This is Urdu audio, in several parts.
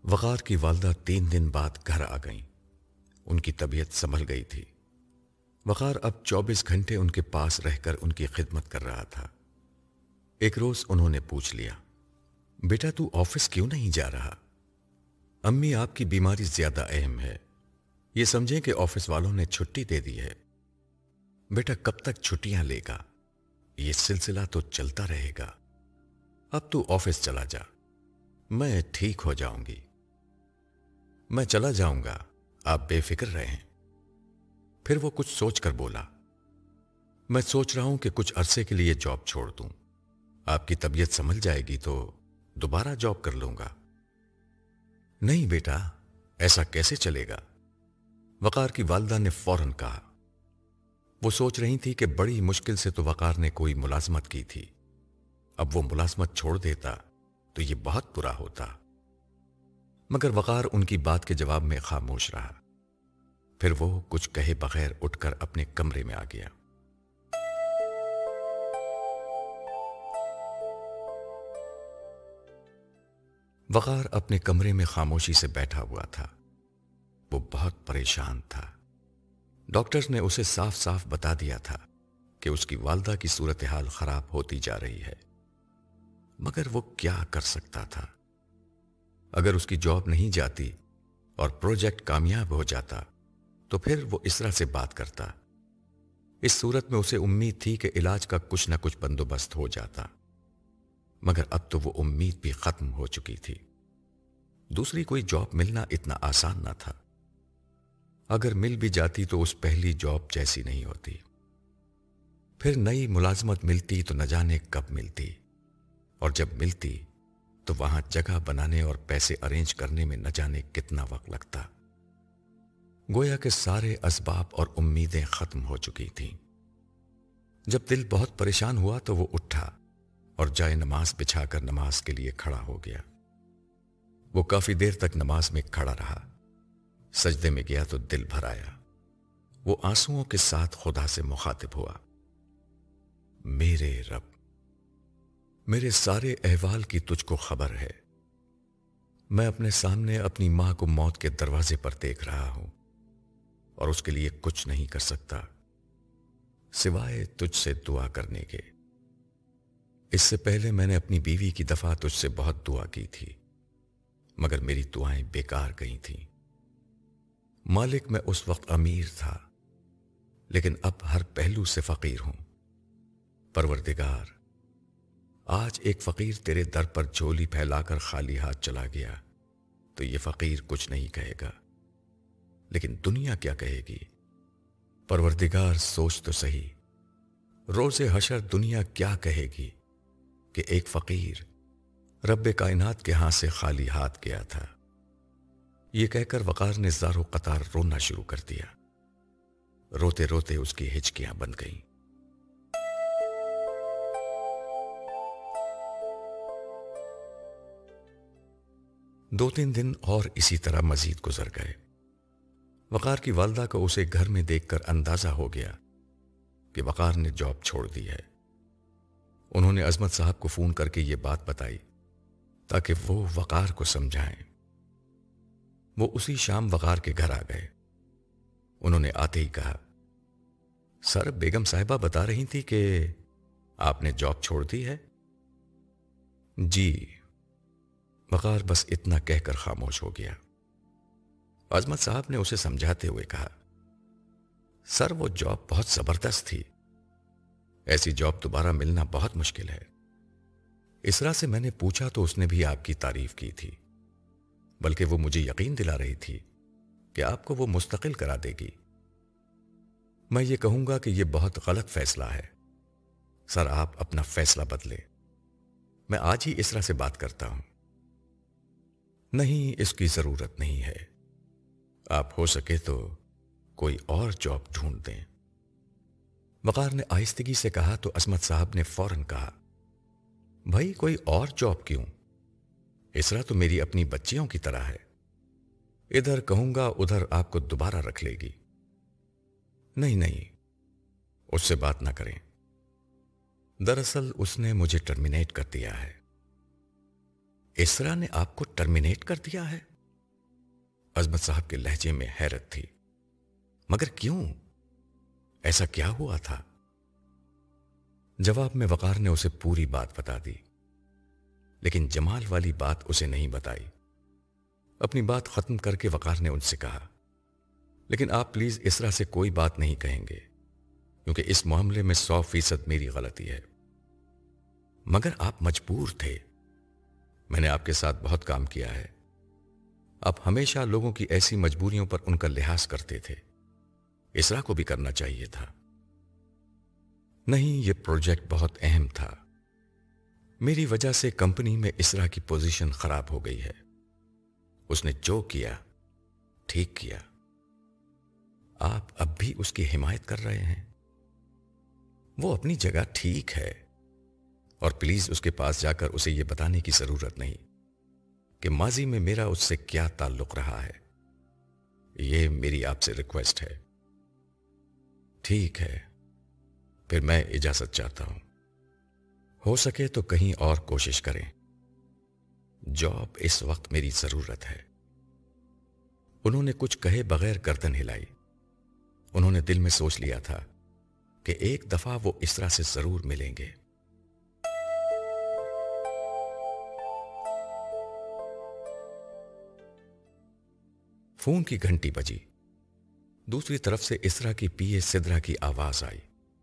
وقار کی والدہ 3 دن بعد گھر آ گئیں۔ ان کی طبیعت سنبھل گئی تھی۔ وقار اب 24 گھنٹے ان کے پاس رہ کر ان کی خدمت کر رہا تھا۔ ایک روز انہوں نے پوچھ لیا، بیٹا تو آفس کیوں نہیں جا رہا؟ امی آپ کی بیماری زیادہ اہم ہے، یہ سمجھیں کہ آفس والوں نے چھٹی دے دی ہے۔ بیٹا کب تک چھٹیاں لے گا؟ یہ سلسلہ تو چلتا رہے گا۔ اب تو آفس چلا جا، میں ٹھیک ہو جاؤں گی۔ میں چلا جاؤں گا، آپ بے فکر رہیں۔ پھر وہ کچھ سوچ کر بولا، میں سوچ رہا ہوں کہ کچھ عرصے کے لیے جاب چھوڑ دوں، آپ کی طبیعت سنبھل جائے گی تو دوبارہ جاب کر لوں گا۔ نہیں بیٹا، ایسا کیسے چلے گا؟ وقار کی والدہ نے فوراً کہا۔ وہ سوچ رہی تھی کہ بڑی مشکل سے تو وقار نے کوئی ملازمت کی تھی، اب وہ ملازمت چھوڑ دیتا تو یہ بہت برا ہوتا۔ مگر وقار ان کی بات کے جواب میں خاموش رہا۔ پھر وہ کچھ کہے بغیر اٹھ کر اپنے کمرے میں آ گیا۔ وقار اپنے کمرے میں خاموشی سے بیٹھا ہوا تھا۔ وہ بہت پریشان تھا۔ ڈاکٹرز نے اسے صاف صاف بتا دیا تھا کہ اس کی والدہ کی صورتحال خراب ہوتی جا رہی ہے، مگر وہ کیا کر سکتا تھا؟ اگر اس کی جاب نہیں جاتی اور پروجیکٹ کامیاب ہو جاتا تو پھر وہ اسرا سے بات کرتا۔ اس صورت میں اسے امید تھی کہ علاج کا کچھ نہ کچھ بندوبست ہو جاتا، مگر اب تو وہ امید بھی ختم ہو چکی تھی۔ دوسری کوئی جاب ملنا اتنا آسان نہ تھا۔ اگر مل بھی جاتی تو اس پہلی جاب جیسی نہیں ہوتی۔ پھر نئی ملازمت ملتی تو نہ جانے کب ملتی، اور جب ملتی تو وہاں جگہ بنانے اور پیسے ارینج کرنے میں نہ جانے کتنا وقت لگتا۔ گویا کہ سارے اسباب اور امیدیں ختم ہو چکی تھیں۔ جب دل بہت پریشان ہوا تو وہ اٹھا اور جائے نماز بچھا کر نماز کے لیے کھڑا ہو گیا۔ وہ کافی دیر تک نماز میں کھڑا رہا۔ سجدے میں گیا تو دل بھر آیا۔ وہ آنسوؤں کے ساتھ خدا سے مخاطب ہوا، میرے رب، میرے سارے احوال کی تجھ کو خبر ہے۔ میں اپنے سامنے اپنی ماں کو موت کے دروازے پر دیکھ رہا ہوں اور اس کے لیے کچھ نہیں کر سکتا سوائے تجھ سے دعا کرنے کے۔ اس سے پہلے میں نے اپنی بیوی کی دفعہ تجھ سے بہت دعا کی تھی، مگر میری دعائیں بیکار گئی تھیں۔ مالک میں اس وقت امیر تھا، لیکن اب ہر پہلو سے فقیر ہوں۔ پروردگار، آج ایک فقیر تیرے در پر جھولی پھیلا کر خالی ہاتھ چلا گیا تو یہ فقیر کچھ نہیں کہے گا، لیکن دنیا کیا کہے گی؟ پروردگار سوچ تو صحیح، روز حشر دنیا کیا کہے گی کہ ایک فقیر رب کائنات کے ہاں سے خالی ہاتھ گیا تھا۔ یہ کہہ کر وقار نے زار و قطار رونا شروع کر دیا۔ روتے روتے اس کی ہچکیاں بن گئیں۔ 2-3 دن اور اسی طرح مزید گزر گئے۔ وقار کی والدہ کو اسے گھر میں دیکھ کر اندازہ ہو گیا کہ وقار نے جاب چھوڑ دی ہے۔ انہوں نے عظمت صاحب کو فون کر کے یہ بات بتائی تاکہ وہ وقار کو سمجھائیں۔ وہ اسی شام وقار کے گھر آ گئے۔ انہوں نے آتے ہی کہا، سر بیگم صاحبہ بتا رہی تھی کہ آپ نے جاب چھوڑ دی ہے؟ جی۔ وقار بس اتنا کہہ کر خاموش ہو گیا۔ عظمت صاحب نے اسے سمجھاتے ہوئے کہا، سر وہ جاب بہت زبردست تھی، ایسی جاب دوبارہ ملنا بہت مشکل ہے۔ اسرا سے میں نے پوچھا تو اس نے بھی آپ کی تعریف کی تھی، بلکہ وہ مجھے یقین دلا رہی تھی کہ آپ کو وہ مستقل کرا دے گی۔ میں یہ کہوں گا کہ یہ بہت غلط فیصلہ ہے۔ سر آپ اپنا فیصلہ بدلیں، میں آج ہی اسرا سے بات کرتا ہوں۔ نہیں، اس کی ضرورت نہیں ہے، آپ ہو سکے تو کوئی اور جاب ڈھونڈ دیں۔ وقار نے آہستگی سے کہا تو عصمت صاحب نے فوراً کہا، بھائی کوئی اور جاب کیوں؟ اسرا تو میری اپنی بچیوں کی طرح ہے، ادھر کہوں گا ادھر آپ کو دوبارہ رکھ لے گی۔ نہیں نہیں، اس سے بات نہ کریں، دراصل اس نے مجھے ٹرمینیٹ کر دیا ہے۔ اسرا نے آپ کو ٹرمینیٹ کر دیا ہے؟ عظمت صاحب کے لہجے میں حیرت تھی۔ مگر کیوں؟ ایسا کیا ہوا تھا؟ جواب میں وقار نے اسے پوری بات بتا دی، لیکن جمال والی بات اسے نہیں بتائی۔ اپنی بات ختم کر کے وقار نے ان سے کہا، لیکن آپ پلیز اسرا سے کوئی بات نہیں کہیں گے، کیونکہ اس معاملے میں 100% میری غلطی ہے۔ مگر آپ مجبور تھے، میں نے آپ کے ساتھ بہت کام کیا ہے۔ آپ ہمیشہ لوگوں کی ایسی مجبوریوں پر ان کا لحاظ کرتے تھے، اسرا کو بھی کرنا چاہیے تھا۔ نہیں، یہ پروجیکٹ بہت اہم تھا، میری وجہ سے کمپنی میں اسرا کی پوزیشن خراب ہو گئی ہے۔ اس نے جو کیا ٹھیک کیا، آپ اب بھی اس کی حمایت کر رہے ہیں۔ وہ اپنی جگہ ٹھیک ہے، اور پلیز اس کے پاس جا کر اسے یہ بتانے کی ضرورت نہیں کہ ماضی میں میرا اس سے کیا تعلق رہا ہے۔ یہ میری آپ سے ریکویسٹ ہے۔ ٹھیک ہے، پھر میں اجازت چاہتا ہوں۔ ہو سکے تو کہیں اور کوشش کریں، جاب اس وقت میری ضرورت ہے۔ انہوں نے کچھ کہے بغیر گردن ہلائی۔ انہوں نے دل میں سوچ لیا تھا کہ ایک دفعہ وہ اسرا سے ضرور ملیں گے۔ فون کی گھنٹی بجی۔ دوسری طرف سے اسرا کی پی اے سدرا کی آواز آئی،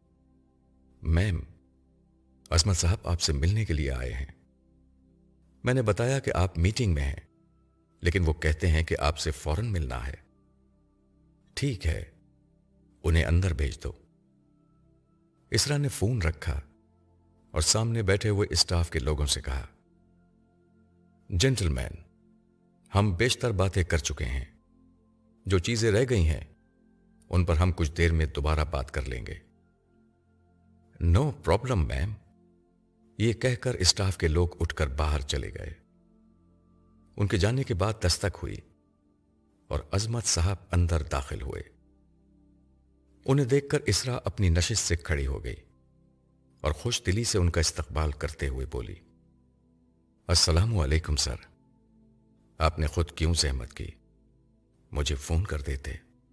میم، عظمت صاحب آپ سے ملنے کے لیے آئے ہیں۔ میں نے بتایا کہ آپ میٹنگ میں ہیں، لیکن وہ کہتے ہیں کہ آپ سے فوراً ملنا ہے۔ ٹھیک ہے، انہیں اندر بھیج دو۔ اسرا نے فون رکھا اور سامنے بیٹھے ہوئے اسٹاف کے لوگوں سے کہا، جینٹل مین، ہم بیشتر باتیں کر چکے ہیں، جو چیزیں رہ گئی ہیں ان پر ہم کچھ دیر میں دوبارہ بات کر لیں گے۔ نو پرابلم میم، یہ کہہ کر اسٹاف کے لوگ اٹھ کر باہر چلے گئے۔ ان کے جانے کے بعد دستک ہوئی اور عظمت صاحب اندر داخل ہوئے۔ انہیں دیکھ کر اسرا اپنی نشست سے کھڑی ہو گئی اور خوش دلی سے ان کا استقبال کرتے ہوئے بولی، السلام علیکم سر، آپ نے خود کیوں زحمت کی؟ مجھے فون کر دیتے۔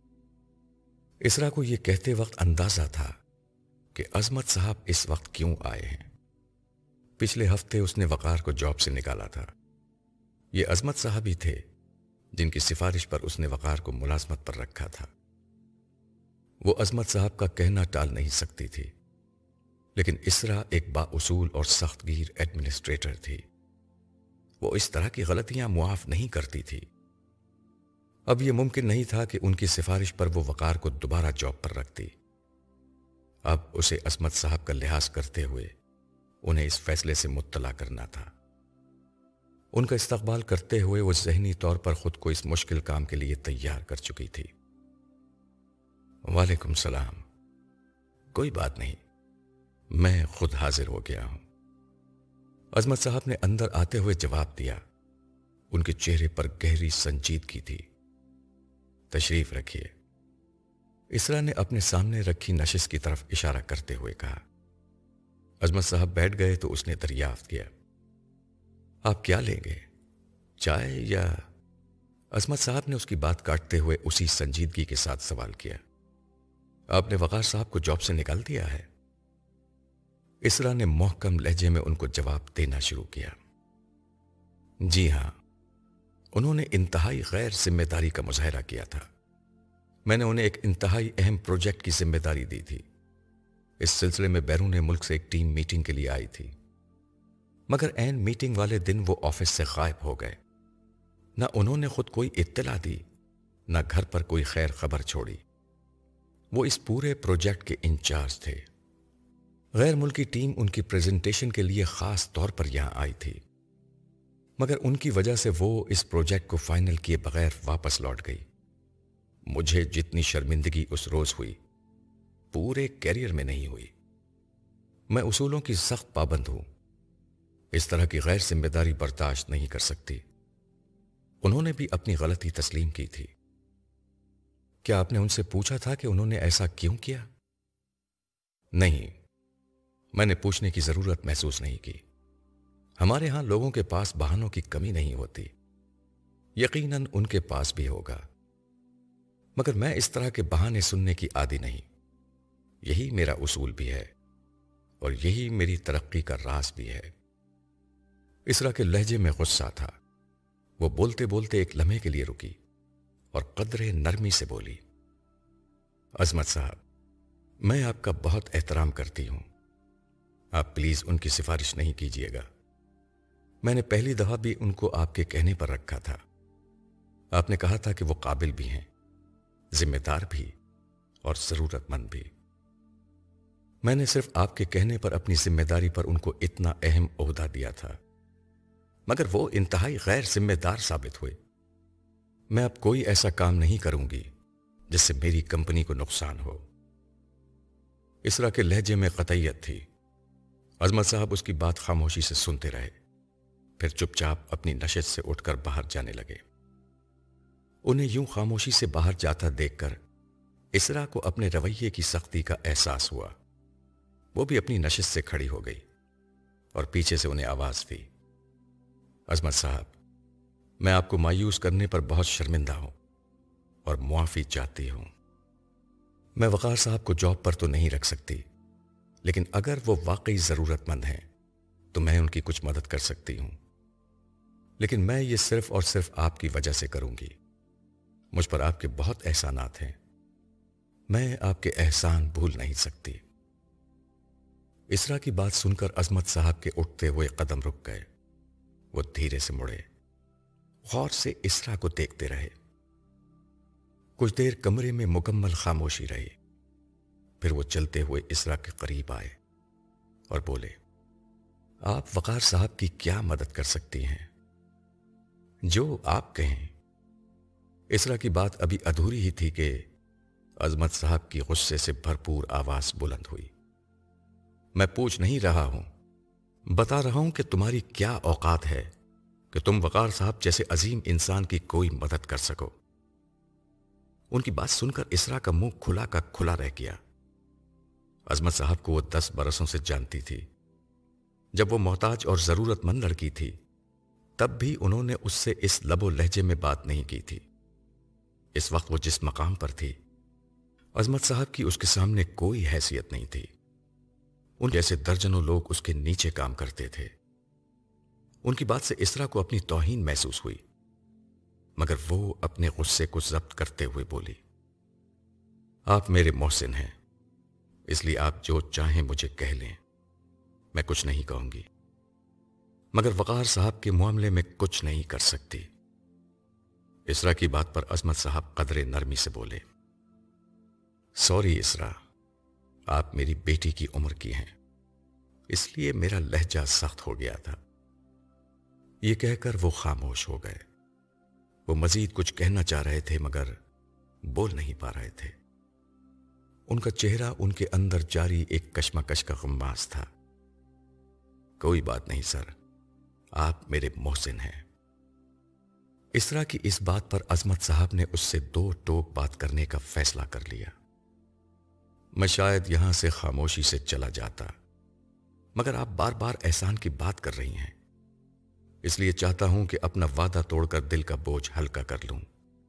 اسرا کو یہ کہتے وقت اندازہ تھا کہ عظمت صاحب اس وقت کیوں آئے ہیں۔ پچھلے ہفتے اس نے وقار کو جاب سے نکالا تھا۔ یہ عظمت صاحب ہی تھے جن کی سفارش پر اس نے وقار کو ملازمت پر رکھا تھا۔ وہ عظمت صاحب کا کہنا ٹال نہیں سکتی تھی، لیکن اسرا ایک با اصول اور سخت گیر ایڈمنسٹریٹر تھی۔ وہ اس طرح کی غلطیاں معاف نہیں کرتی تھی۔ اب یہ ممکن نہیں تھا کہ ان کی سفارش پر وہ وقار کو دوبارہ جاب پر رکھتی۔ اب اسے عظمت صاحب کا لحاظ کرتے ہوئے انہیں اس فیصلے سے مطلع کرنا تھا۔ ان کا استقبال کرتے ہوئے وہ ذہنی طور پر خود کو اس مشکل کام کے لیے تیار کر چکی تھی۔ وعلیکم السلام، کوئی بات نہیں، میں خود حاضر ہو گیا ہوں۔ عظمت صاحب نے اندر آتے ہوئے جواب دیا۔ ان کے چہرے پر گہری سنجیدگی تھی۔ تشریف رکھیے۔ اسرا نے اپنے سامنے رکھی نشست کی طرف اشارہ کرتے ہوئے کہا۔ عظمت صاحب بیٹھ گئے تو اس نے دریافت کیا، آپ کیا لیں گے، چائے یا؟ عظمت صاحب نے اس کی بات کاٹتے ہوئے اسی سنجیدگی کے ساتھ سوال کیا، آپ نے وقار صاحب کو جاب سے نکال دیا ہے؟ اسرا نے محکم لہجے میں ان کو جواب دینا شروع کیا، جی ہاں، انہوں نے انتہائی غیر ذمہ داری کا مظاہرہ کیا تھا۔ میں نے انہیں ایک انتہائی اہم پروجیکٹ کی ذمہ داری دی تھی۔ اس سلسلے میں بیرون ملک سے ایک ٹیم میٹنگ کے لیے آئی تھی، مگر عین میٹنگ والے دن وہ آفس سے غائب ہو گئے۔ نہ انہوں نے خود کوئی اطلاع دی، نہ گھر پر کوئی خیر خبر چھوڑی۔ وہ اس پورے پروجیکٹ کے انچارج تھے۔ غیر ملکی ٹیم ان کی پریزنٹیشن کے لیے خاص طور پر یہاں آئی تھی، مگر ان کی وجہ سے وہ اس پروجیکٹ کو فائنل کیے بغیر واپس لوٹ گئی۔ مجھے جتنی شرمندگی اس روز ہوئی، پورے کیریئر میں نہیں ہوئی۔ میں اصولوں کی سخت پابند ہوں، اس طرح کی غیر ذمہ داری برداشت نہیں کر سکتی۔ انہوں نے بھی اپنی غلطی تسلیم کی تھی۔ کیا آپ نے ان سے پوچھا تھا کہ انہوں نے ایسا کیوں کیا؟ نہیں، میں نے پوچھنے کی ضرورت محسوس نہیں کی۔ ہمارے ہاں لوگوں کے پاس بہانوں کی کمی نہیں ہوتی۔ یقیناً ان کے پاس بھی ہوگا، مگر میں اس طرح کے بہانے سننے کی عادی نہیں۔ یہی میرا اصول بھی ہے اور یہی میری ترقی کا راز بھی ہے۔ اسرا کے لہجے میں غصہ تھا۔ وہ بولتے بولتے ایک لمحے کے لیے رکی اور قدرے نرمی سے بولی، عظمت صاحب، میں آپ کا بہت احترام کرتی ہوں، آپ پلیز ان کی سفارش نہیں کیجیے گا۔ میں نے پہلی دفعہ بھی ان کو آپ کے کہنے پر رکھا تھا۔ آپ نے کہا تھا کہ وہ قابل بھی ہیں، ذمہ دار بھی اور ضرورت مند بھی۔ میں نے صرف آپ کے کہنے پر اپنی ذمہ داری پر ان کو اتنا اہم عہدہ دیا تھا، مگر وہ انتہائی غیر ذمہ دار ثابت ہوئے۔ میں اب کوئی ایسا کام نہیں کروں گی جس سے میری کمپنی کو نقصان ہو۔ اسرا کے لہجے میں قطعیت تھی۔ عظمت صاحب اس کی بات خاموشی سے سنتے رہے، پھر چپ چاپ اپنی نشست سے اٹھ کر باہر جانے لگے۔ انہیں یوں خاموشی سے باہر جاتا دیکھ کر اسرا کو اپنے رویے کی سختی کا احساس ہوا۔ وہ بھی اپنی نشست سے کھڑی ہو گئی اور پیچھے سے انہیں آواز دی، عظمت صاحب، میں آپ کو مایوس کرنے پر بہت شرمندہ ہوں اور معافی چاہتی ہوں۔ میں وقار صاحب کو جاب پر تو نہیں رکھ سکتی، لیکن اگر وہ واقعی ضرورت مند ہیں تو میں ان کی کچھ مدد کر سکتی ہوں، لیکن میں یہ صرف اور صرف آپ کی وجہ سے کروں گی۔ مجھ پر آپ کے بہت احسانات ہیں، میں آپ کے احسان بھول نہیں سکتی۔ اسرا کی بات سن کر عظمت صاحب کے اٹھتے ہوئے قدم رک گئے۔ وہ دھیرے سے مڑے، غور سے اسرا کو دیکھتے رہے۔ کچھ دیر کمرے میں مکمل خاموشی رہی، پھر وہ چلتے ہوئے اسرا کے قریب آئے اور بولے، آپ وقار صاحب کی کیا مدد کر سکتی ہیں؟ جو آپ کہیں۔ اسرا کی بات ابھی ادھوری ہی تھی کہ عظمت صاحب کی غصے سے بھرپور آواز بلند ہوئی، میں پوچھ نہیں رہا ہوں، بتا رہا ہوں کہ تمہاری کیا اوقات ہے کہ تم وقار صاحب جیسے عظیم انسان کی کوئی مدد کر سکو۔ ان کی بات سن کر اسرا کا منہ کھلا کا کھلا رہ گیا۔ عظمت صاحب کو وہ 10 برسوں سے جانتی تھی۔ جب وہ محتاج اور ضرورت مند لڑکی تھی تب بھی انہوں نے اس سے اس لب و لہجے میں بات نہیں کی تھی۔ اس وقت وہ جس مقام پر تھی، عظمت صاحب کی اس کے سامنے کوئی حیثیت نہیں تھی۔ ان جیسے درجنوں لوگ اس کے نیچے کام کرتے تھے۔ ان کی بات سے اسرا کو اپنی توہین محسوس ہوئی، مگر وہ اپنے غصے کو ضبط کرتے ہوئے بولی، آپ میرے محسن ہیں، اس لیے آپ جو چاہیں مجھے کہہ لیں، میں کچھ نہیں کہوں گی، مگر وقار صاحب کے معاملے میں کچھ نہیں کر سکتی۔ اسرا کی بات پر عظمت صاحب قدرے نرمی سے بولے، سوری اسرا، آپ میری بیٹی کی عمر کی ہیں، اس لیے میرا لہجہ سخت ہو گیا تھا۔ یہ کہہ کر وہ خاموش ہو گئے۔ وہ مزید کچھ کہنا چاہ رہے تھے مگر بول نہیں پا رہے تھے۔ ان کا چہرہ ان کے اندر جاری ایک کشمکش کا غماز تھا۔ کوئی بات نہیں سر، آپ میرے محسن ہیں۔ اسرا کی اس بات پر عظمت صاحب نے اس سے 2 ٹوک بات کرنے کا فیصلہ کر لیا۔ میں شاید یہاں سے خاموشی سے چلا جاتا، مگر آپ بار بار احسان کی بات کر رہی ہیں، اس لیے چاہتا ہوں کہ اپنا وعدہ توڑ کر دل کا بوجھ ہلکا کر لوں۔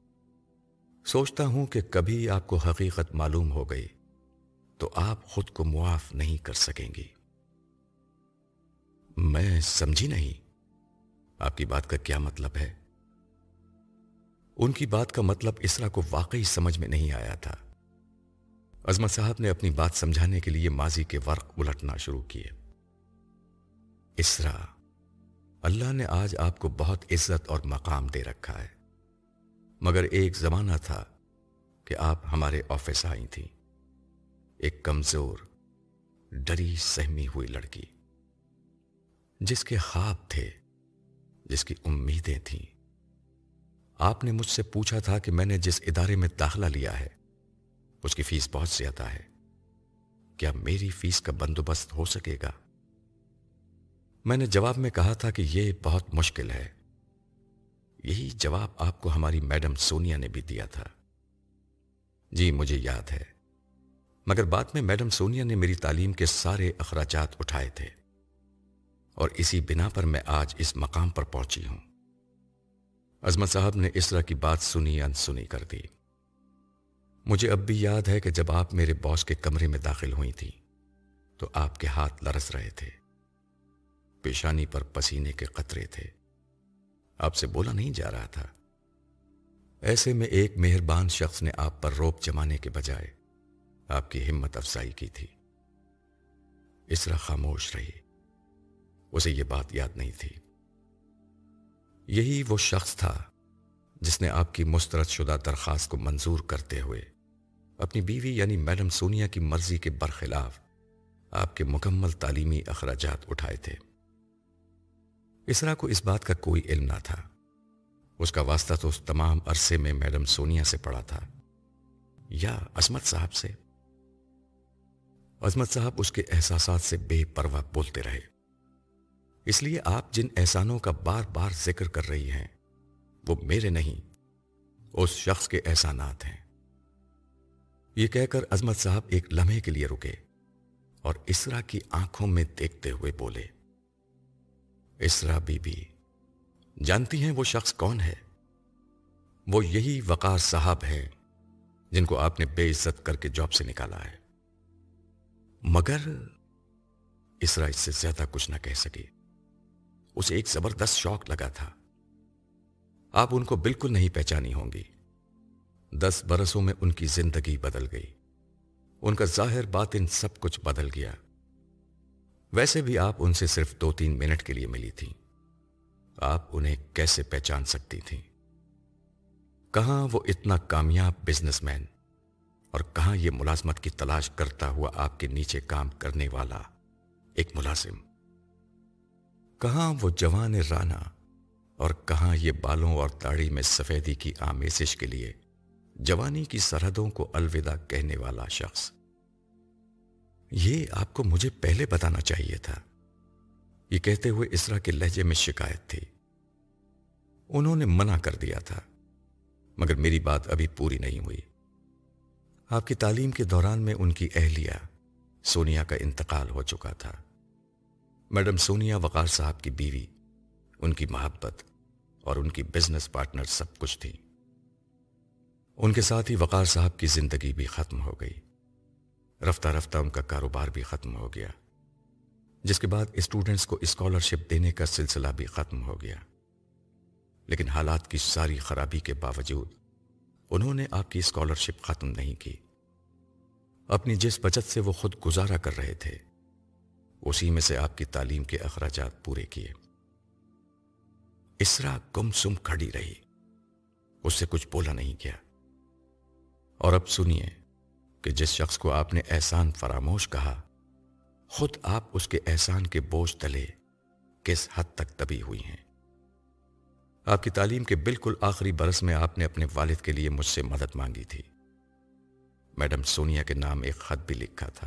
سوچتا ہوں کہ کبھی آپ کو حقیقت معلوم ہو گئی تو آپ خود کو معاف نہیں کر سکیں گی۔ میں سمجھی نہیں، آپ کی بات کا کیا مطلب ہے؟ ان کی بات کا مطلب اسرا کو واقعی سمجھ میں نہیں آیا تھا۔ عظمت صاحب نے اپنی بات سمجھانے کے لیے ماضی کے ورق الٹنا شروع کیے۔ اسرا، اللہ نے آج آپ کو بہت عزت اور مقام دے رکھا ہے، مگر ایک زمانہ تھا کہ آپ ہمارے آفس آئی تھیں، ایک کمزور، ڈری سہمی ہوئی لڑکی، جس کے خواب تھے، جس کی امیدیں تھیں۔ آپ نے مجھ سے پوچھا تھا کہ میں نے جس ادارے میں داخلہ لیا ہے اس کی فیس بہت زیادہ ہے، کیا میری فیس کا بندوبست ہو سکے گا؟ میں نے جواب میں کہا تھا کہ یہ بہت مشکل ہے۔ یہی جواب آپ کو ہماری میڈم سونیا نے بھی دیا تھا۔ جی مجھے یاد ہے، مگر بعد میں میڈم سونیا نے میری تعلیم کے سارے اخراجات اٹھائے تھے اور اسی بنا پر میں آج اس مقام پر پہنچی ہوں۔ عظمت صاحب نے اسرا کی بات سنی انسنی کر دی۔ مجھے اب بھی یاد ہے کہ جب آپ میرے باس کے کمرے میں داخل ہوئی تھی تو آپ کے ہاتھ لرز رہے تھے، پیشانی پر پسینے کے قطرے تھے، آپ سے بولا نہیں جا رہا تھا۔ ایسے میں ایک مہربان شخص نے آپ پر روپ جمانے کے بجائے آپ کی ہمت افزائی کی تھی۔ اسرا خاموش رہی، اسے یہ بات یاد نہیں تھی۔ یہی وہ شخص تھا جس نے آپ کی مسترد شدہ درخواست کو منظور کرتے ہوئے اپنی بیوی یعنی میڈم سونیا کی مرضی کے برخلاف آپ کے مکمل تعلیمی اخراجات اٹھائے تھے۔ اسرا کو اس بات کا کوئی علم نہ تھا، اس کا واسطہ تو اس تمام عرصے میں میڈم سونیا سے پڑا تھا یا عظمت صاحب سے۔ عظمت صاحب اس کے احساسات سے بے پرواہ بولتے رہے۔ اس لیے آپ جن احسانوں کا بار بار ذکر کر رہی ہیں وہ میرے نہیں، اس شخص کے احسانات ہیں۔ یہ کہہ کر عظمت صاحب ایک لمحے کے لیے رکے اور اسرا کی آنکھوں میں دیکھتے ہوئے بولے، اسرا بی بی، جانتی ہیں وہ شخص کون ہے؟ وہ یہی وقار صاحب ہیں جن کو آپ نے بے عزت کر کے جاب سے نکالا ہے۔ مگر اسرا اس سے زیادہ کچھ نہ کہہ سکی۔ اسے ایک زبردست شوق لگا تھا۔ آپ ان کو بالکل نہیں پہچانی ہوں گی۔ 10 برسوں میں ان کی زندگی بدل گئی، ان کا ظاہر باطن سب کچھ بدل گیا۔ ویسے بھی آپ ان سے صرف 2-3 منٹ کے لیے ملی تھی، آپ انہیں کیسے پہچان سکتی تھیں؟ کہاں وہ اتنا کامیاب بزنس مین اور کہاں یہ ملازمت کی تلاش کرتا ہوا آپ کے نیچے کام کرنے والا ایک ملازم؟ کہاں وہ جوان رانا اور کہاں یہ بالوں اور داڑھی میں سفیدی کی آمیزش کے لیے جوانی کی سرحدوں کو الوداع کہنے والا شخص؟ یہ آپ کو مجھے پہلے بتانا چاہیے تھا، یہ کہتے ہوئے اسرا کے لہجے میں شکایت تھی۔ انہوں نے منع کر دیا تھا، مگر میری بات ابھی پوری نہیں ہوئی۔ آپ کی تعلیم کے دوران میں ان کی اہلیہ سونیا کا انتقال ہو چکا تھا۔ میڈم سونیا وقار صاحب کی بیوی، ان کی محبت اور ان کی بزنس پارٹنر سب کچھ تھی۔ ان کے ساتھ ہی وقار صاحب کی زندگی بھی ختم ہو گئی۔ رفتہ رفتہ ان کا کاروبار بھی ختم ہو گیا، جس کے بعد اسٹوڈنٹس کو اسکالرشپ دینے کا سلسلہ بھی ختم ہو گیا۔ لیکن حالات کی ساری خرابی کے باوجود انہوں نے آپ کی اسکالرشپ ختم نہیں کی۔ اپنی جس بچت سے وہ خود گزارا کر رہے تھے، اسی میں سے آپ کی تعلیم کے اخراجات پورے کیے۔ اسرا گم سم کھڑی رہی، اس سے کچھ بولا نہیں گیا۔ اور اب سنیے کہ جس شخص کو آپ نے احسان فراموش کہا، خود آپ اس کے احسان کے بوجھ تلے کس حد تک دبی ہوئی ہیں۔ آپ کی تعلیم کے بالکل آخری برس میں آپ نے اپنے والد کے لیے مجھ سے مدد مانگی تھی۔ میڈم سونیا کے نام ایک خط بھی لکھا تھا۔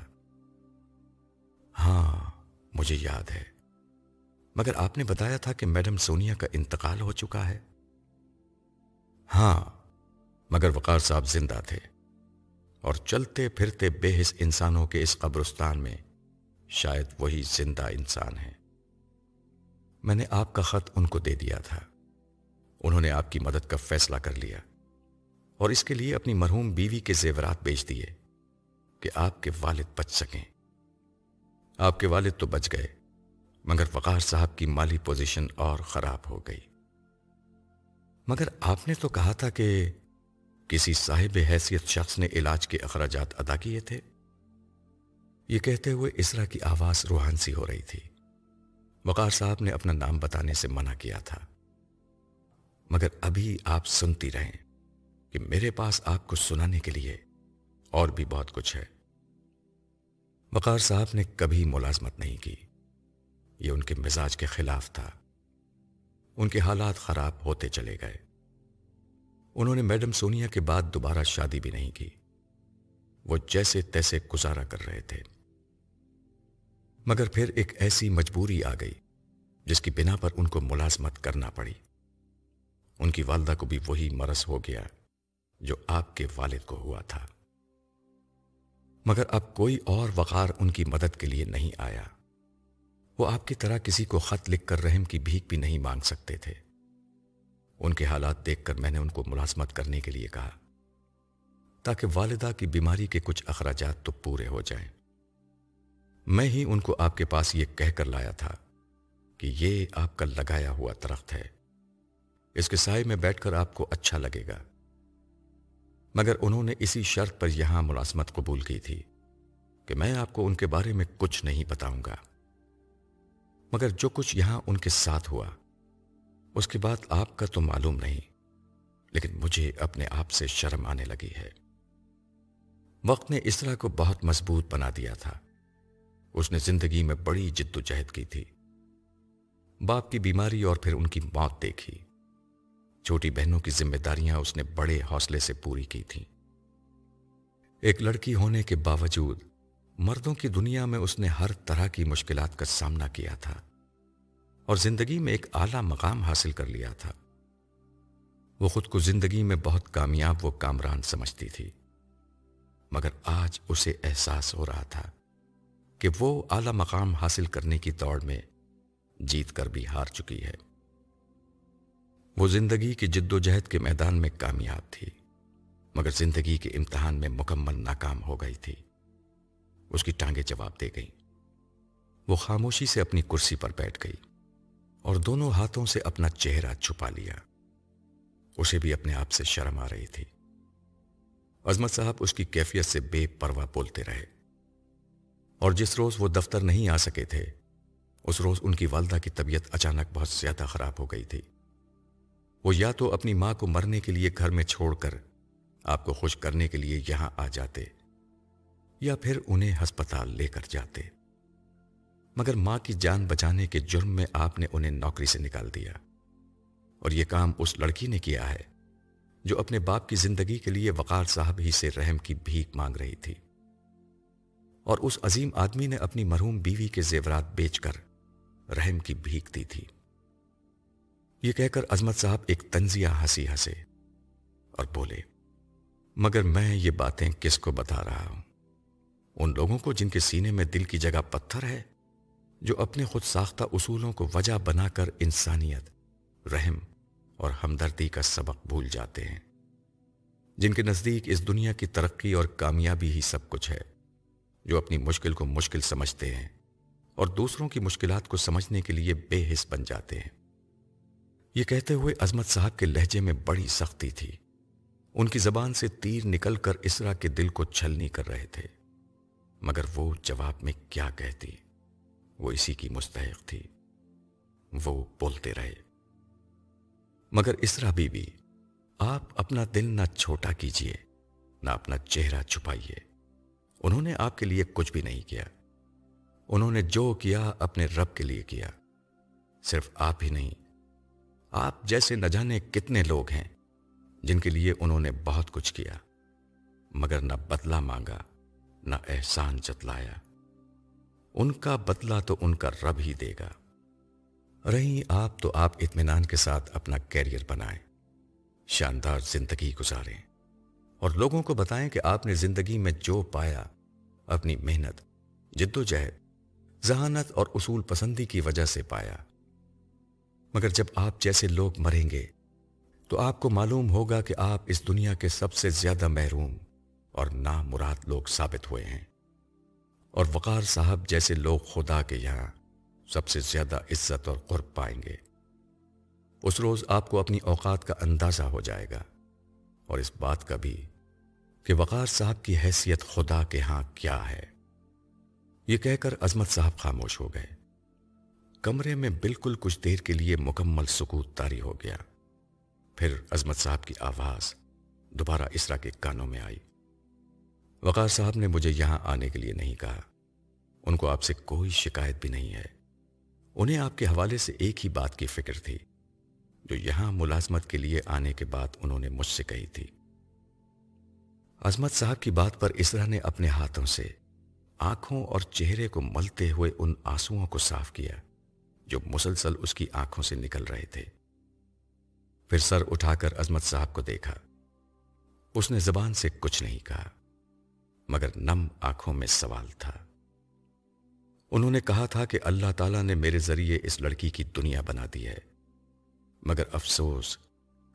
ہاں مجھے یاد ہے، مگر آپ نے بتایا تھا کہ میڈم سونیا کا انتقال ہو چکا ہے۔ ہاں، مگر وقار صاحب زندہ تھے اور چلتے پھرتے بے حس انسانوں کے اس قبرستان میں شاید وہی زندہ انسان ہیں۔ میں نے آپ کا خط ان کو دے دیا تھا، انہوں نے آپ کی مدد کا فیصلہ کر لیا اور اس کے لیے اپنی مرحوم بیوی کے زیورات بیچ دیے کہ آپ کے والد بچ سکیں۔ آپ کے والد تو بچ گئے، مگر وقار صاحب کی مالی پوزیشن اور خراب ہو گئی۔ مگر آپ نے تو کہا تھا کہ کسی صاحب حیثیت شخص نے علاج کے اخراجات ادا کیے تھے۔ یہ کہتے ہوئے اسرا کی آواز روحان سی ہو رہی تھی۔ وقار صاحب نے اپنا نام بتانے سے منع کیا تھا، مگر ابھی آپ سنتی رہیں کہ میرے پاس آپ کو سنانے کے لیے اور بھی بہت کچھ ہے۔ وقار صاحب نے کبھی ملازمت نہیں کی، یہ ان کے مزاج کے خلاف تھا۔ ان کے حالات خراب ہوتے چلے گئے۔ انہوں نے میڈم سونیا کے بعد دوبارہ شادی بھی نہیں کی، وہ جیسے تیسے گزارا کر رہے تھے۔ مگر پھر ایک ایسی مجبوری آ گئی جس کی بنا پر ان کو ملازمت کرنا پڑی۔ ان کی والدہ کو بھی وہی مرض ہو گیا جو آپ کے والد کو ہوا تھا۔ مگر اب کوئی اور وقار ان کی مدد کے لیے نہیں آیا۔ وہ آپ کی طرح کسی کو خط لکھ کر رحم کی بھیک بھی نہیں مانگ سکتے تھے۔ ان کے حالات دیکھ کر میں نے ان کو ملازمت کرنے کے لیے کہا تاکہ والدہ کی بیماری کے کچھ اخراجات تو پورے ہو جائیں۔ میں ہی ان کو آپ کے پاس یہ کہہ کر لایا تھا کہ یہ آپ کا لگایا ہوا درخت ہے، اس کے سائے میں بیٹھ کر آپ کو اچھا لگے گا۔ مگر انہوں نے اسی شرط پر یہاں ملازمت قبول کی تھی کہ میں آپ کو ان کے بارے میں کچھ نہیں بتاؤں گا۔ مگر جو کچھ یہاں ان کے ساتھ ہوا اس کے بعد آپ کا تو معلوم نہیں، لیکن مجھے اپنے آپ سے شرم آنے لگی ہے۔ وقت نے اسرا کو بہت مضبوط بنا دیا تھا۔ اس نے زندگی میں بڑی جد و جہد کی تھی، باپ کی بیماری اور پھر ان کی موت دیکھی، چھوٹی بہنوں کی ذمہ داریاں اس نے بڑے حوصلے سے پوری کی تھیں۔ ایک لڑکی ہونے کے باوجود مردوں کی دنیا میں اس نے ہر طرح کی مشکلات کا سامنا کیا تھا اور زندگی میں ایک اعلیٰ مقام حاصل کر لیا تھا۔ وہ خود کو زندگی میں بہت کامیاب و کامران سمجھتی تھی، مگر آج اسے احساس ہو رہا تھا کہ وہ اعلیٰ مقام حاصل کرنے کی دوڑ میں جیت کر بھی ہار چکی ہے۔ وہ زندگی کی جد و جہد کے میدان میں کامیاب تھی، مگر زندگی کے امتحان میں مکمل ناکام ہو گئی تھی۔ اس کی ٹانگیں جواب دے گئیں۔ وہ خاموشی سے اپنی کرسی پر بیٹھ گئی اور دونوں ہاتھوں سے اپنا چہرہ چھپا لیا۔ اسے بھی اپنے آپ سے شرم آ رہی تھی۔ عظمت صاحب اس کی کیفیت سے بے پرواہ بولتے رہے، اور جس روز وہ دفتر نہیں آ سکے تھے اس روز ان کی والدہ کی طبیعت اچانک بہت زیادہ خراب ہو گئی تھی۔ وہ یا تو اپنی ماں کو مرنے کے لیے گھر میں چھوڑ کر آپ کو خوش کرنے کے لیے یہاں آ جاتے یا پھر انہیں ہسپتال لے کر جاتے، مگر ماں کی جان بچانے کے جرم میں آپ نے انہیں نوکری سے نکال دیا، اور یہ کام اس لڑکی نے کیا ہے جو اپنے باپ کی زندگی کے لیے وقار صاحب ہی سے رحم کی بھیک مانگ رہی تھی، اور اس عظیم آدمی نے اپنی مرحوم بیوی کے زیورات بیچ کر رحم کی بھیک دی تھی۔ یہ کہہ کر عظمت صاحب ایک طنزیہ ہنسی ہنسے اور بولے، مگر میں یہ باتیں کس کو بتا رہا ہوں؟ ان لوگوں کو جن کے سینے میں دل کی جگہ پتھر ہے، جو اپنے خود ساختہ اصولوں کو وجہ بنا کر انسانیت، رحم اور ہمدردی کا سبق بھول جاتے ہیں، جن کے نزدیک اس دنیا کی ترقی اور کامیابی ہی سب کچھ ہے، جو اپنی مشکل کو مشکل سمجھتے ہیں اور دوسروں کی مشکلات کو سمجھنے کے لیے بے حس بن جاتے ہیں۔ یہ کہتے ہوئے عظمت صاحب کے لہجے میں بڑی سختی تھی۔ ان کی زبان سے تیر نکل کر اسرا کے دل کو چھلنی کر رہے تھے، مگر وہ جواب میں کیا کہتی؟ وہ اسی کی مستحق تھی۔ وہ بولتے رہے، مگر اسرا بیوی، آپ اپنا دل نہ چھوٹا کیجیے، نہ اپنا چہرہ چھپائیے۔ انہوں نے آپ کے لیے کچھ بھی نہیں کیا۔ انہوں نے جو کیا اپنے رب کے لیے کیا۔ صرف آپ ہی نہیں، آپ جیسے نہ جانے کتنے لوگ ہیں جن کے لیے انہوں نے بہت کچھ کیا، مگر نہ بدلہ مانگا، نہ احسان جتلایا۔ ان کا بدلہ تو ان کا رب ہی دے گا۔ رہی آپ تو آپ اطمینان کے ساتھ اپنا کیریئر بنائیں، شاندار زندگی گزاریں، اور لوگوں کو بتائیں کہ آپ نے زندگی میں جو پایا اپنی محنت، جد و جہد، ذہانت اور اصول پسندی کی وجہ سے پایا۔ مگر جب آپ جیسے لوگ مریں گے تو آپ کو معلوم ہوگا کہ آپ اس دنیا کے سب سے زیادہ محروم اور نامراد لوگ ثابت ہوئے ہیں، اور وقار صاحب جیسے لوگ خدا کے یہاں سب سے زیادہ عزت اور قرب پائیں گے۔ اس روز آپ کو اپنی اوقات کا اندازہ ہو جائے گا، اور اس بات کا بھی کہ وقار صاحب کی حیثیت خدا کے ہاں کیا ہے۔ یہ کہہ کر عظمت صاحب خاموش ہو گئے۔ کمرے میں بالکل کچھ دیر کے لیے مکمل سکوت طاری ہو گیا۔ پھر عظمت صاحب کی آواز دوبارہ اسرا کے کانوں میں آئی، وقار صاحب نے مجھے یہاں آنے کے لیے نہیں کہا۔ ان کو آپ سے کوئی شکایت بھی نہیں ہے۔ انہیں آپ کے حوالے سے ایک ہی بات کی فکر تھی جو یہاں ملازمت کے لیے آنے کے بعد انہوں نے مجھ سے کہی تھی۔ عظمت صاحب کی بات پر اسرا نے اپنے ہاتھوں سے آنکھوں اور چہرے کو ملتے ہوئے ان آنسوؤں کو صاف کیا جو مسلسل اس کی آنکھوں سے نکل رہے تھے۔ پھر سر اٹھا کر عظمت صاحب کو دیکھا۔ اس نے زبان سے کچھ نہیں کہا، مگر نم آنکھوں میں سوال تھا۔ انہوں نے کہا تھا کہ اللہ تعالیٰ نے میرے ذریعے اس لڑکی کی دنیا بنا دی ہے، مگر افسوس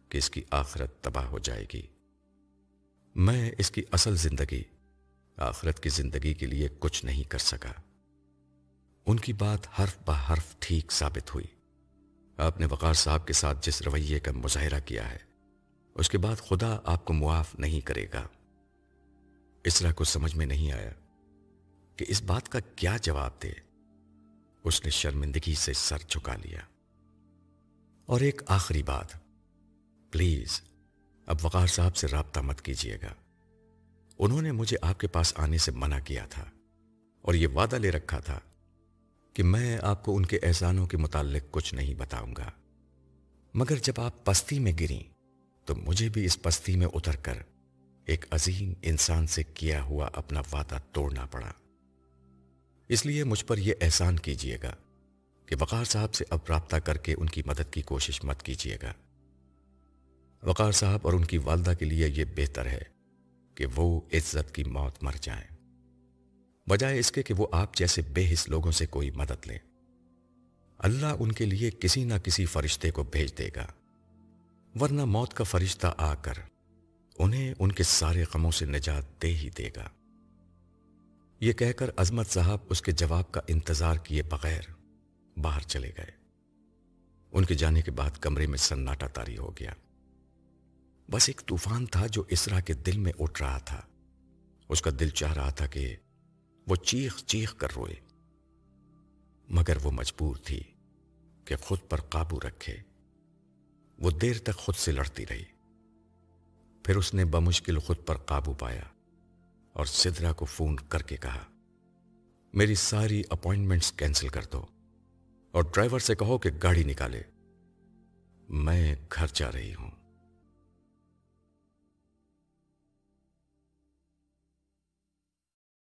کہ اس کی آخرت تباہ ہو جائے گی۔ میں اس کی اصل زندگی، آخرت کی زندگی کے لیے کچھ نہیں کر سکا۔ ان کی بات حرف بہ حرف ٹھیک ثابت ہوئی۔ آپ نے وقار صاحب کے ساتھ جس رویے کا مظاہرہ کیا ہے، اس کے بعد خدا آپ کو معاف نہیں کرے گا۔ اسرا کو سمجھ میں نہیں آیا کہ اس بات کا کیا جواب دے۔ اس نے شرمندگی سے سر جھکا لیا۔ اور ایک آخری بات، پلیز اب وقار صاحب سے رابطہ مت کیجیے گا۔ انہوں نے مجھے آپ کے پاس آنے سے منع کیا تھا اور یہ وعدہ لے رکھا تھا کہ میں آپ کو ان کے احسانوں کے متعلق کچھ نہیں بتاؤں گا، مگر جب آپ پستی میں گریں تو مجھے بھی اس پستی میں اتر کر ایک عظیم انسان سے کیا ہوا اپنا وعدہ توڑنا پڑا۔ اس لیے مجھ پر یہ احسان کیجیے گا کہ وقار صاحب سے اب رابطہ کر کے ان کی مدد کی کوشش مت کیجیے گا۔ وقار صاحب اور ان کی والدہ کے لیے یہ بہتر ہے کہ وہ عزت کی موت مر جائیں، بجائے اس کے کہ وہ آپ جیسے بے حس لوگوں سے کوئی مدد لیں۔ اللہ ان کے لیے کسی نہ کسی فرشتے کو بھیج دے گا، ورنہ موت کا فرشتہ آ کر انہیں ان کے سارے غموں سے نجات دے ہی دے گا۔ یہ کہہ کر عظمت صاحب اس کے جواب کا انتظار کیے بغیر باہر چلے گئے۔ ان کے جانے کے بعد کمرے میں سناٹا طاری ہو گیا۔ بس ایک طوفان تھا جو اسرا کے دل میں اٹھ رہا تھا۔ اس کا دل چاہ رہا تھا کہ وہ چیخ چیخ کر روئے، مگر وہ مجبور تھی کہ خود پر قابو رکھے۔ وہ دیر تک خود سے لڑتی رہی، پھر اس نے بمشکل خود پر قابو پایا اور سدرا کو فون کر کے کہا، میری ساری اپوائنٹمنٹس کینسل کر دو اور ڈرائیور سے کہو کہ گاڑی نکالے، میں گھر جا رہی ہوں۔